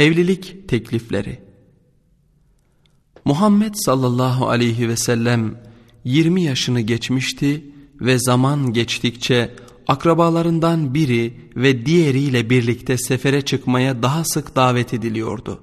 Evlilik teklifleri. Muhammed sallallahu aleyhi ve sellem 20 yaşını geçmişti ve zaman geçtikçe akrabalarından biri ve diğeriyle birlikte sefere çıkmaya daha sık davet ediliyordu.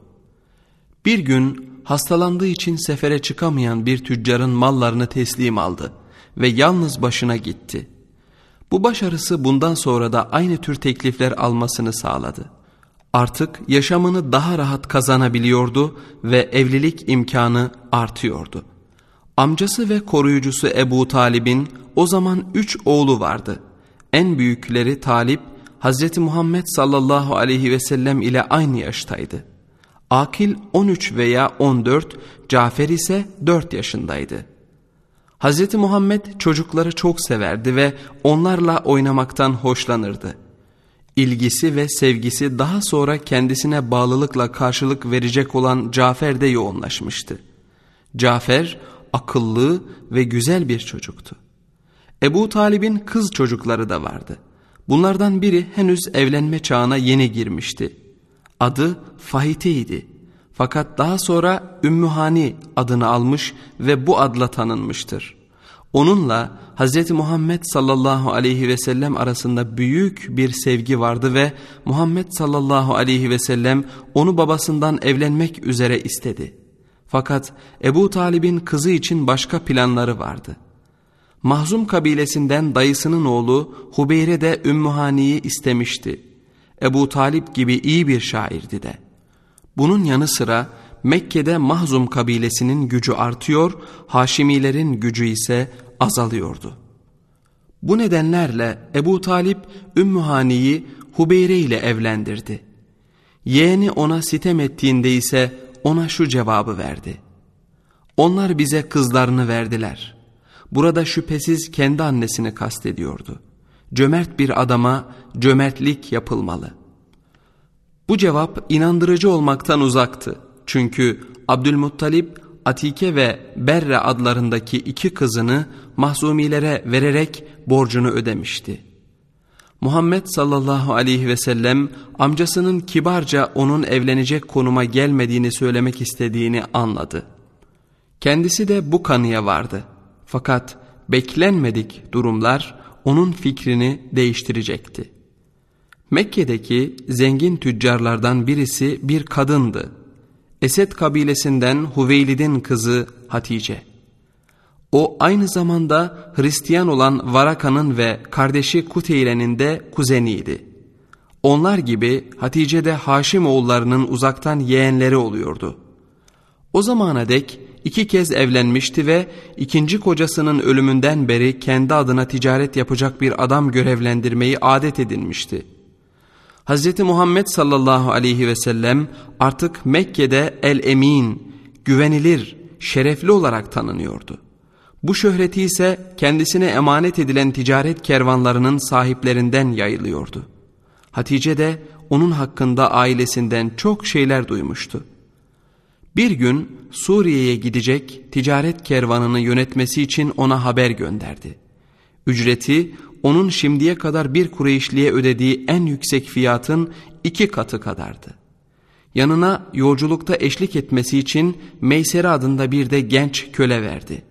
Bir gün hastalandığı için sefere çıkamayan bir tüccarın mallarını teslim aldı ve yalnız başına gitti. Bu başarısı bundan sonra da aynı tür teklifler almasını sağladı. Artık yaşamını daha rahat kazanabiliyordu ve evlilik imkanı artıyordu. Amcası ve koruyucusu Ebu Talib'in o zaman 3 oğlu vardı. En büyükleri Talip, Hazreti Muhammed sallallahu aleyhi ve sellem ile aynı yaştaydı. Akil 13 veya 14, Cafer ise 4 yaşındaydı. Hazreti Muhammed çocukları çok severdi ve onlarla oynamaktan hoşlanırdı. İlgisi ve sevgisi daha sonra kendisine bağlılıkla karşılık verecek olan Cafer'de yoğunlaşmıştı. Cafer akıllı ve güzel bir çocuktu. Ebu Talib'in kız çocukları da vardı. Bunlardan biri henüz evlenme çağına yeni girmişti. Adı Fahite'ydi. Fakat daha sonra Ümmühani adını almış ve bu adla tanınmıştır. Onunla Hz. Muhammed sallallahu aleyhi ve sellem arasında büyük bir sevgi vardı ve Muhammed sallallahu aleyhi ve sellem onu babasından evlenmek üzere istedi. Fakat Ebu Talib'in kızı için başka planları vardı. Mahzum kabilesinden dayısının oğlu Hubeyre de Ümmühani'yi istemişti. Ebu Talip gibi iyi bir şairdi de. Bunun yanı sıra Mekke'de Mahzum kabilesinin gücü artıyor, Haşimilerin gücü ise azalıyordu. Bu nedenlerle Ebu Talip Ümmühani'yi Hubeyre ile evlendirdi. Yeğeni ona sitem ettiğinde ise ona şu cevabı verdi: "Onlar bize kızlarını verdiler." Burada şüphesiz kendi annesini kastediyordu. Cömert bir adama cömertlik yapılmalı. Bu cevap inandırıcı olmaktan uzaktı. Çünkü Abdülmuttalip, Atike ve Berre adlarındaki 2 kızını Mahzumilere vererek borcunu ödemişti. Muhammed sallallahu aleyhi ve sellem amcasının kibarca onun evlenecek konuma gelmediğini söylemek istediğini anladı. Kendisi de bu kanıya vardı. Fakat beklenmedik durumlar onun fikrini değiştirecekti. Mekke'deki zengin tüccarlardan birisi bir kadındı. Esed kabilesinden Hüveylid'in kızı Hatice. O aynı zamanda Hristiyan olan Varaka'nın ve kardeşi Kuteyle'nin de kuzeniydi. Onlar gibi Hatice de Haşim oğullarının uzaktan yeğenleri oluyordu. O zamana dek 2 kez evlenmişti ve 2. kocasının ölümünden beri kendi adına ticaret yapacak bir adam görevlendirmeyi adet edinmişti. Hz. Muhammed sallallahu aleyhi ve sellem artık Mekke'de el-emin, güvenilir, şerefli olarak tanınıyordu. Bu şöhreti ise kendisine emanet edilen ticaret kervanlarının sahiplerinden yayılıyordu. Hatice de onun hakkında ailesinden çok şeyler duymuştu. Bir gün Suriye'ye gidecek ticaret kervanını yönetmesi için ona haber gönderdi. Ücreti onun şimdiye kadar bir Kureyşli'ye ödediği en yüksek fiyatın 2 katı kadardı. Yanına yolculukta eşlik etmesi için Meysere adında bir de genç köle verdi.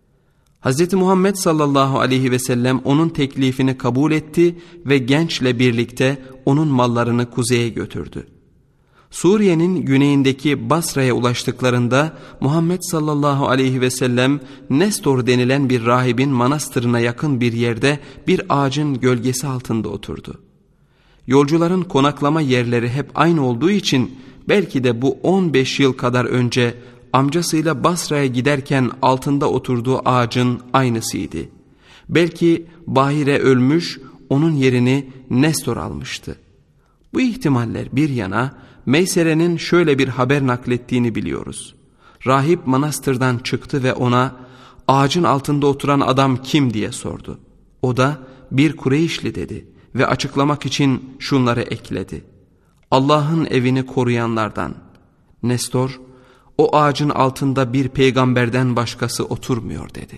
Hz. Muhammed sallallahu aleyhi ve sellem onun teklifini kabul etti ve gençle birlikte onun mallarını kuzeye götürdü. Suriye'nin güneyindeki Basra'ya ulaştıklarında Muhammed sallallahu aleyhi ve sellem Nestor denilen bir rahibin manastırına yakın bir yerde bir ağacın gölgesi altında oturdu. Yolcuların konaklama yerleri hep aynı olduğu için belki de bu 15 yıl kadar önce amcasıyla Basra'ya giderken altında oturduğu ağacın aynısıydı. Belki Bahire ölmüş, onun yerini Nestor almıştı. Bu ihtimaller bir yana, Meysere'nin şöyle bir haber naklettiğini biliyoruz. Rahip manastırdan çıktı ve ona ağacın altında oturan adam kim diye sordu. O da bir Kureyşli dedi ve açıklamak için şunları ekledi: Allah'ın evini koruyanlardan. Nestor, o ağacın altında bir peygamberden başkası oturmuyor dedi.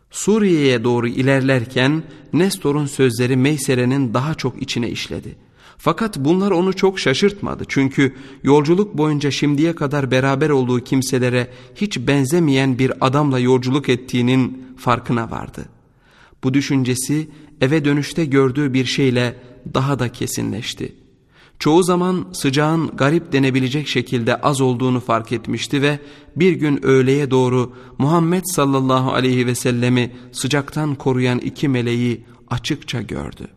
Suriye'ye doğru ilerlerken Nestor'un sözleri Meysere'nin daha çok içine işledi. Fakat bunlar onu çok şaşırtmadı. Çünkü yolculuk boyunca şimdiye kadar beraber olduğu kimselere hiç benzemeyen bir adamla yolculuk ettiğinin farkına vardı. Bu düşüncesi eve dönüşte gördüğü bir şeyle daha da kesinleşti. Çoğu zaman sıcağın garip denebilecek şekilde az olduğunu fark etmişti ve bir gün öğleye doğru Muhammed sallallahu aleyhi ve sellemi sıcaktan koruyan iki meleği açıkça gördü.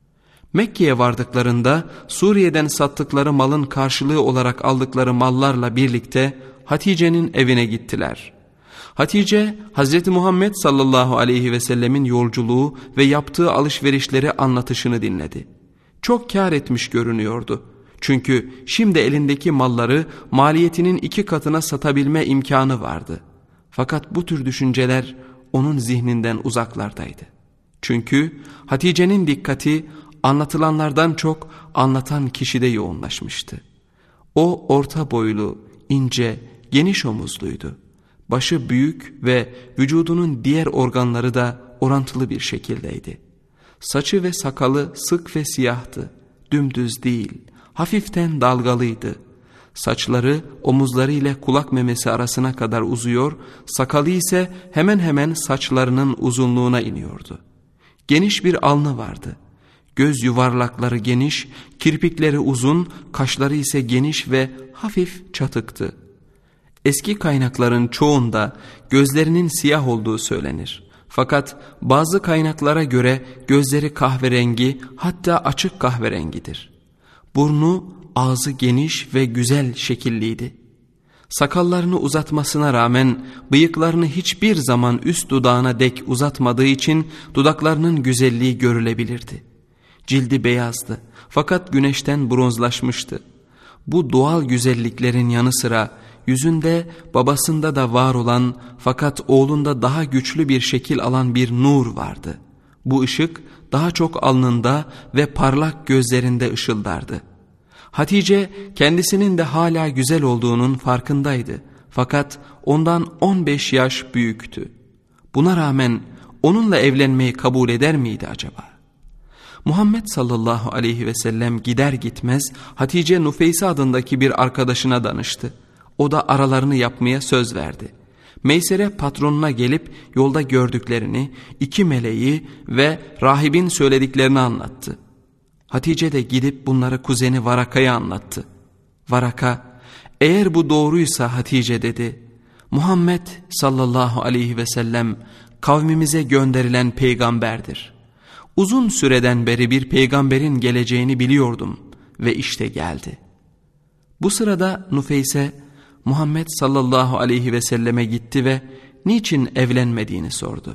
Mekke'ye vardıklarında Suriye'den sattıkları malın karşılığı olarak aldıkları mallarla birlikte Hatice'nin evine gittiler. Hatice, Hazreti Muhammed sallallahu aleyhi ve sellemin yolculuğu ve yaptığı alışverişleri anlatışını dinledi. Çok kâr etmiş görünüyordu. Çünkü şimdi elindeki malları maliyetinin 2 katına satabilme imkanı vardı. Fakat bu tür düşünceler onun zihninden uzaklardaydı. Çünkü Hatice'nin dikkati anlatılanlardan çok anlatan kişide yoğunlaşmıştı. O orta boylu, ince, geniş omuzluydu. Başı büyük ve vücudunun diğer organları da orantılı bir şekildeydi. Saçı ve sakalı sık ve siyahtı, dümdüz değil, hafiften dalgalıydı. Saçları omuzları ile kulak memesi arasına kadar uzuyor, sakalı ise hemen hemen saçlarının uzunluğuna iniyordu. Geniş bir alnı vardı. Göz yuvarlakları geniş, kirpikleri uzun, kaşları ise geniş ve hafif çatıktı. Eski kaynakların çoğunda gözlerinin siyah olduğu söylenir. Fakat bazı kaynaklara göre gözleri kahverengi, hatta açık kahverengidir. Burnu, ağzı geniş ve güzel şekilliydi. Sakallarını uzatmasına rağmen bıyıklarını hiçbir zaman üst dudağına dek uzatmadığı için dudaklarının güzelliği görülebilirdi. Cildi beyazdı fakat güneşten bronzlaşmıştı. Bu doğal güzelliklerin yanı sıra yüzünde babasında da var olan fakat oğlunda daha güçlü bir şekil alan bir nur vardı. Bu ışık daha çok alnında ve parlak gözlerinde ışıldardı. Hatice kendisinin de hala güzel olduğunun farkındaydı. Fakat ondan 15 yaş büyüktü. Buna rağmen onunla evlenmeyi kabul eder miydi acaba? Muhammed sallallahu aleyhi ve sellem gider gitmez Hatice Nufeyse adındaki bir arkadaşına danıştı. O da aralarını yapmaya söz verdi. Meysere patronuna gelip yolda gördüklerini, 2 meleği ve rahibin söylediklerini anlattı. Hatice de gidip bunları kuzeni Varaka'ya anlattı. Varaka, eğer bu doğruysa Hatice dedi, Muhammed sallallahu aleyhi ve sellem kavmimize gönderilen peygamberdir. Uzun süreden beri bir peygamberin geleceğini biliyordum ve işte geldi. Bu sırada Nufeyse Muhammed sallallahu aleyhi ve selleme gitti ve niçin evlenmediğini sordu.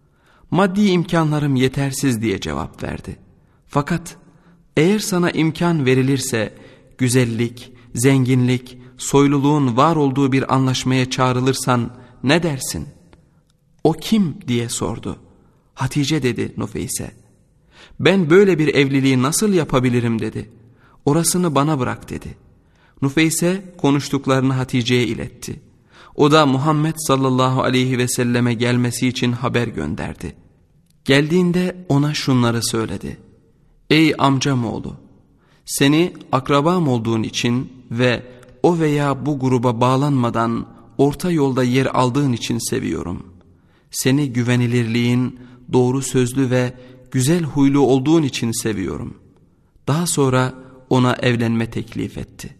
Maddi imkanlarım yetersiz diye cevap verdi. Fakat eğer sana imkan verilirse güzellik, zenginlik, soyluluğun var olduğu bir anlaşmaya çağrılırsan ne dersin? O kim diye sordu. Hatice dedi Nufeyse. Ben böyle bir evliliği nasıl yapabilirim dedi. Orasını bana bırak dedi. Nufeyse konuştuklarını Hatice'ye iletti. O da Muhammed sallallahu aleyhi ve selleme gelmesi için haber gönderdi. Geldiğinde ona şunları söyledi. Ey amcamoğlu, seni akrabam olduğun için ve o veya bu gruba bağlanmadan orta yolda yer aldığın için seviyorum. Seni güvenilirliğin, doğru sözlü ve güzel huylu olduğun için seviyorum. Daha sonra ona evlenme teklif etti.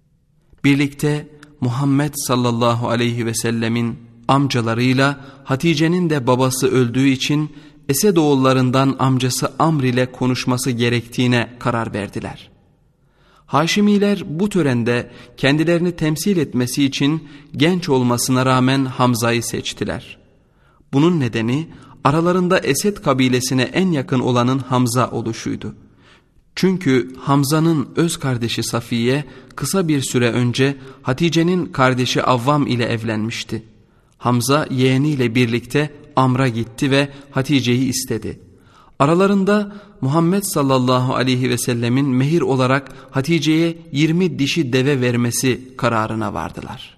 Birlikte Muhammed sallallahu aleyhi ve sellemin amcalarıyla Hatice'nin de babası öldüğü için Esedoğullarından amcası Amr ile konuşması gerektiğine karar verdiler. Haşimiler bu törende kendilerini temsil etmesi için genç olmasına rağmen Hamza'yı seçtiler. Bunun nedeni aralarında Esed kabilesine en yakın olanın Hamza oluşuydu. Çünkü Hamza'nın öz kardeşi Safiye kısa bir süre önce Hatice'nin kardeşi Avvam ile evlenmişti. Hamza yeğeniyle birlikte Amr'a gitti ve Hatice'yi istedi. Aralarında Muhammed sallallahu aleyhi ve sellemin mehir olarak Hatice'ye 20 dişi deve vermesi kararına vardılar.